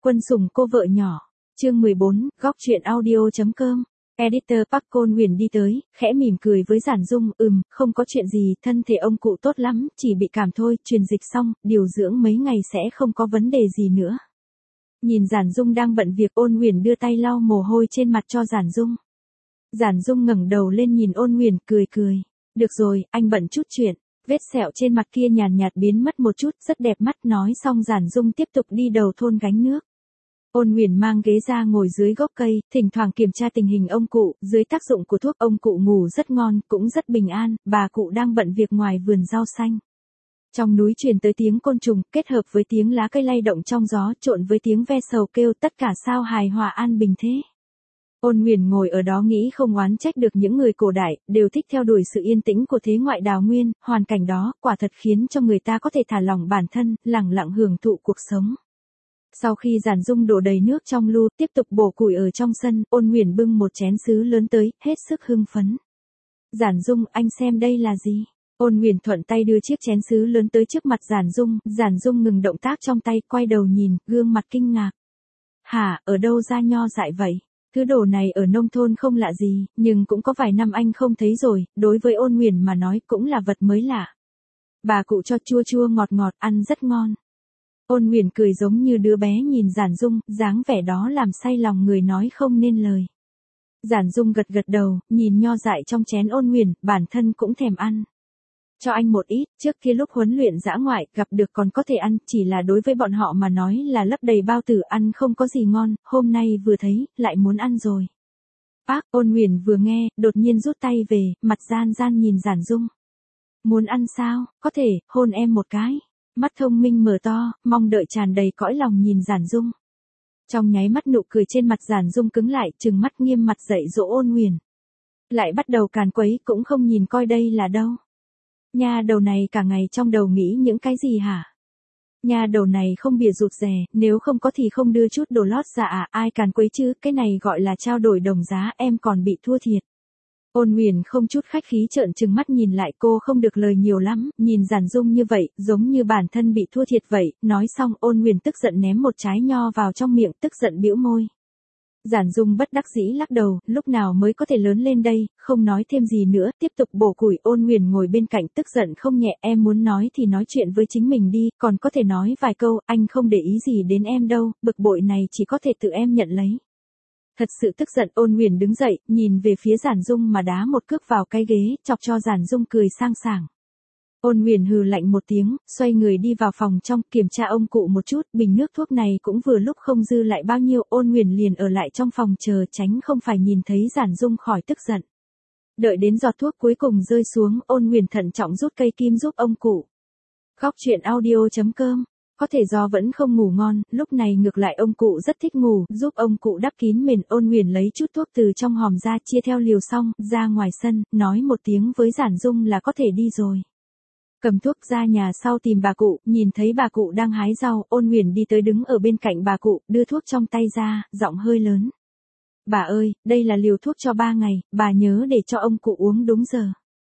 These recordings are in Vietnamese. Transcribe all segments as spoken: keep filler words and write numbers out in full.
Quân sủng cô vợ nhỏ. Chương mười bốn, góc truyện audio.com. Editor Park Côn Huyền đi tới, khẽ mỉm cười với Giản Dung, ừm, không có chuyện gì, thân thể ông cụ tốt lắm, chỉ bị cảm thôi, truyền dịch xong, điều dưỡng mấy ngày sẽ không có vấn đề gì nữa. Nhìn Giản Dung đang bận việc, Ôn Huyền đưa tay lau mồ hôi trên mặt cho Giản Dung. Giản Dung ngẩng đầu lên nhìn Ôn Huyền, cười cười. Được rồi, anh bận chút chuyện. Vết sẹo trên mặt kia nhàn nhạt biến mất một chút, rất đẹp mắt, nói xong Giản Dung tiếp tục đi đầu thôn gánh nước. Ôn Huyền mang ghế ra ngồi dưới gốc cây, thỉnh thoảng kiểm tra tình hình ông cụ, dưới tác dụng của thuốc ông cụ ngủ rất ngon, cũng rất bình an, bà cụ đang bận việc ngoài vườn rau xanh. Trong núi truyền tới tiếng côn trùng, kết hợp với tiếng lá cây lay động trong gió, trộn với tiếng ve sầu kêu, tất cả sao hài hòa an bình thế. Ôn Huyền ngồi ở đó nghĩ không oán trách được những người cổ đại, đều thích theo đuổi sự yên tĩnh của thế ngoại đào nguyên, hoàn cảnh đó, quả thật khiến cho người ta có thể thả lỏng bản thân, lẳng lặng hưởng thụ cuộc sống. Sau khi Giản Dung đổ đầy nước trong lu, tiếp tục bổ củi ở trong sân, Ôn Huyền bưng một chén sứ lớn tới, hết sức hưng phấn. Giản Dung, anh xem đây là gì? Ôn Huyền thuận tay đưa chiếc chén sứ lớn tới trước mặt Giản Dung, Giản Dung ngừng động tác trong tay, quay đầu nhìn, gương mặt kinh ngạc. Hả, ở đâu ra nho dại vậy? Thứ đồ này ở nông thôn không lạ gì, nhưng cũng có vài năm anh không thấy rồi, đối với Ôn Huyền mà nói cũng là vật mới lạ. Bà cụ cho chua chua ngọt ngọt, ăn rất ngon. Ôn Huyền cười giống như đứa bé nhìn Giản Dung, dáng vẻ đó làm say lòng người nói không nên lời. Giản Dung gật gật đầu, nhìn nho dại trong chén Ôn Huyền, bản thân cũng thèm ăn. Cho anh một ít, trước kia lúc huấn luyện dã ngoại, gặp được còn có thể ăn, chỉ là đối với bọn họ mà nói là lấp đầy bao tử ăn không có gì ngon, hôm nay vừa thấy, lại muốn ăn rồi. Bác, Ôn Huyền vừa nghe, đột nhiên rút tay về, mặt gian gian nhìn Giản Dung. Muốn ăn sao, có thể, hôn em một cái. Mắt thông minh mở to, mong đợi tràn đầy cõi lòng nhìn Giản Dung. Trong nháy mắt nụ cười trên mặt Giản Dung cứng lại, trừng mắt nghiêm mặt dạy dỗ Ôn Huyền. Lại bắt đầu càn quấy, cũng không nhìn coi đây là đâu. Nha đầu này cả ngày trong đầu nghĩ những cái gì hả? Nha đầu này không bìa rụt rè, nếu không có thì không đưa chút đồ lót ra à, ai càn quấy chứ, cái này gọi là trao đổi đồng giá, em còn bị thua thiệt. Ôn Huyền không chút khách khí trợn trừng mắt nhìn lại, cô không được lời nhiều lắm, nhìn Giản Dung như vậy, giống như bản thân bị thua thiệt vậy, nói xong Ôn Huyền tức giận ném một trái nho vào trong miệng, tức giận bĩu môi. Giản Dung bất đắc dĩ lắc đầu, lúc nào mới có thể lớn lên đây, không nói thêm gì nữa, tiếp tục bổ củi. Ôn Huyền ngồi bên cạnh tức giận không nhẹ, em muốn nói thì nói chuyện với chính mình đi, còn có thể nói vài câu, anh không để ý gì đến em đâu, bực bội này chỉ có thể tự em nhận lấy. Thật sự tức giận, Ôn Huyền đứng dậy, nhìn về phía Giản Dung mà đá một cước vào cái ghế, chọc cho Giản Dung cười sang sảng. Ôn Huyền hừ lạnh một tiếng, xoay người đi vào phòng trong, kiểm tra ông cụ một chút, bình nước thuốc này cũng vừa lúc không dư lại bao nhiêu, Ôn Huyền liền ở lại trong phòng chờ, tránh không phải nhìn thấy Giản Dung khỏi tức giận. Đợi đến giọt thuốc cuối cùng rơi xuống, Ôn Huyền thận trọng rút cây kim giúp ông cụ. Góc truyện audio.com. Có thể do vẫn không ngủ ngon, lúc này ngược lại ông cụ rất thích ngủ, giúp ông cụ đắp kín mền. Ôn Huyền lấy chút thuốc từ trong hòm ra, chia theo liều xong, ra ngoài sân, nói một tiếng với Giản Dung là có thể đi rồi. Cầm thuốc ra nhà sau tìm bà cụ, nhìn thấy bà cụ đang hái rau, Ôn Huyền đi tới đứng ở bên cạnh bà cụ, đưa thuốc trong tay ra, giọng hơi lớn. Bà ơi, đây là liều thuốc cho ba ngày, bà nhớ để cho ông cụ uống đúng giờ.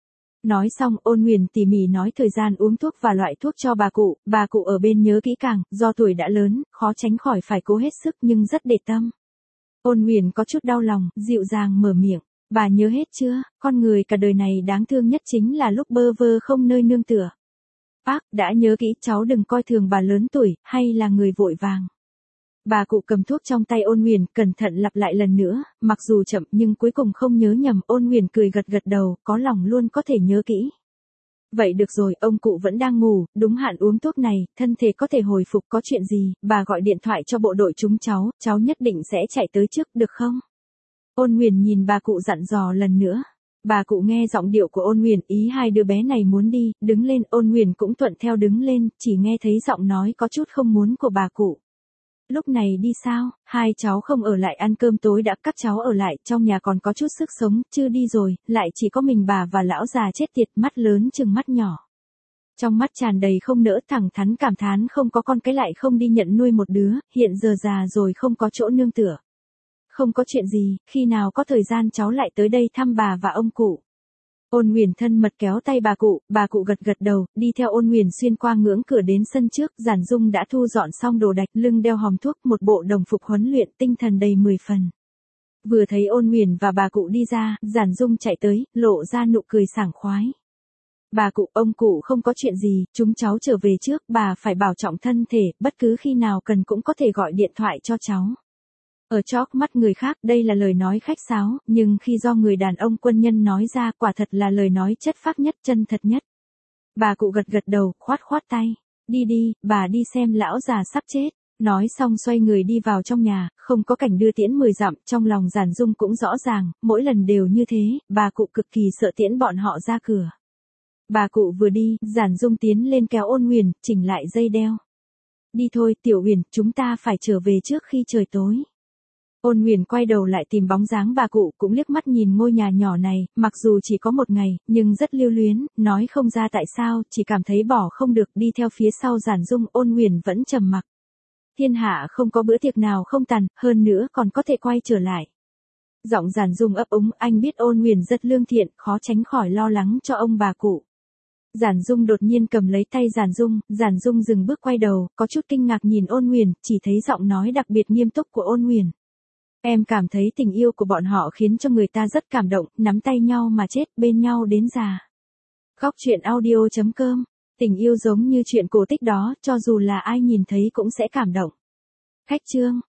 Nói xong, Ôn Huyền tỉ mỉ nói thời gian uống thuốc và loại thuốc cho bà cụ, bà cụ ở bên nhớ kỹ càng, do tuổi đã lớn, khó tránh khỏi phải cố hết sức nhưng rất để tâm. Ôn Huyền có chút đau lòng, dịu dàng mở miệng, bà nhớ hết chưa, con người cả đời này đáng thương nhất chính là lúc bơ vơ không nơi nương tựa. Bác, đã nhớ kỹ, cháu đừng coi thường bà lớn tuổi, hay là người vội vàng. Bà cụ cầm thuốc trong tay Ôn Huyền, cẩn thận lặp lại lần nữa, mặc dù chậm nhưng cuối cùng không nhớ nhầm. Ôn Huyền cười gật gật đầu, có lòng luôn có thể nhớ kỹ. Vậy được rồi, ông cụ vẫn đang ngủ, đúng hạn uống thuốc này, thân thể có thể hồi phục, có chuyện gì, bà gọi điện thoại cho bộ đội chúng cháu, cháu nhất định sẽ chạy tới trước, được không? Ôn Huyền nhìn bà cụ dặn dò lần nữa. Bà cụ nghe giọng điệu của Ôn Huyền, ý hai đứa bé này muốn đi, đứng lên, Ôn Huyền cũng thuận theo đứng lên, chỉ nghe thấy giọng nói có chút không muốn của bà cụ. Lúc này đi sao, hai cháu không ở lại ăn cơm tối đã, các cháu ở lại, trong nhà còn có chút sức sống, chưa đi rồi, lại chỉ có mình bà và lão già chết tiệt, mắt lớn chừng mắt nhỏ. Trong mắt tràn đầy không nỡ, thẳng thắn cảm thán không có con cái lại không đi nhận nuôi một đứa, hiện giờ già rồi không có chỗ nương tựa. Không có chuyện gì, khi nào có thời gian cháu lại tới đây thăm bà và ông cụ. Ôn Nguyền thân mật kéo tay bà cụ, bà cụ gật gật đầu, đi theo Ôn Nguyền xuyên qua ngưỡng cửa đến sân trước, Giản Dung đã thu dọn xong đồ đạc, lưng đeo hòm thuốc, một bộ đồng phục huấn luyện, tinh thần đầy mười phần. Vừa thấy Ôn Nguyền và bà cụ đi ra, Giản Dung chạy tới, lộ ra nụ cười sảng khoái. Bà cụ, ông cụ không có chuyện gì, chúng cháu trở về trước, bà phải bảo trọng thân thể, bất cứ khi nào cần cũng có thể gọi điện thoại cho cháu. Ở chóp mắt người khác đây là lời nói khách sáo, nhưng khi do người đàn ông quân nhân nói ra quả thật là lời nói chất phác nhất, chân thật nhất. Bà cụ gật gật đầu, khoát khoát tay. Đi đi, bà đi xem lão già sắp chết. Nói xong xoay người đi vào trong nhà, không có cảnh đưa tiễn mười dặm, trong lòng Giản Dung cũng rõ ràng, mỗi lần đều như thế, bà cụ cực kỳ sợ tiễn bọn họ ra cửa. Bà cụ vừa đi, Giản Dung tiến lên kéo Ôn Nguyền, chỉnh lại dây đeo. Đi thôi, Tiểu Uyển, chúng ta phải trở về trước khi trời tối. Ôn Nguyền quay đầu lại tìm bóng dáng bà cụ, cũng liếc mắt nhìn ngôi nhà nhỏ này, mặc dù chỉ có một ngày, nhưng rất lưu luyến, nói không ra tại sao, chỉ cảm thấy bỏ không được, đi theo phía sau Giản Dung. Ôn Nguyền vẫn trầm mặc. Thiên hạ không có bữa tiệc nào không tàn, hơn nữa còn có thể quay trở lại. Giọng Giản Dung ấp úng, anh biết Ôn Nguyền rất lương thiện, khó tránh khỏi lo lắng cho ông bà cụ. Giản Dung đột nhiên cầm lấy tay Giản Dung, Giản Dung dừng bước quay đầu, có chút kinh ngạc nhìn Ôn Nguyền, chỉ thấy giọng nói đặc biệt nghiêm túc của Ôn Nguyền. Em cảm thấy tình yêu của bọn họ khiến cho người ta rất cảm động, nắm tay nhau mà chết, bên nhau đến già. Góc truyện audio chấm com. Tình yêu giống như chuyện cổ tích đó, cho dù là ai nhìn thấy cũng sẽ cảm động. Khách chương.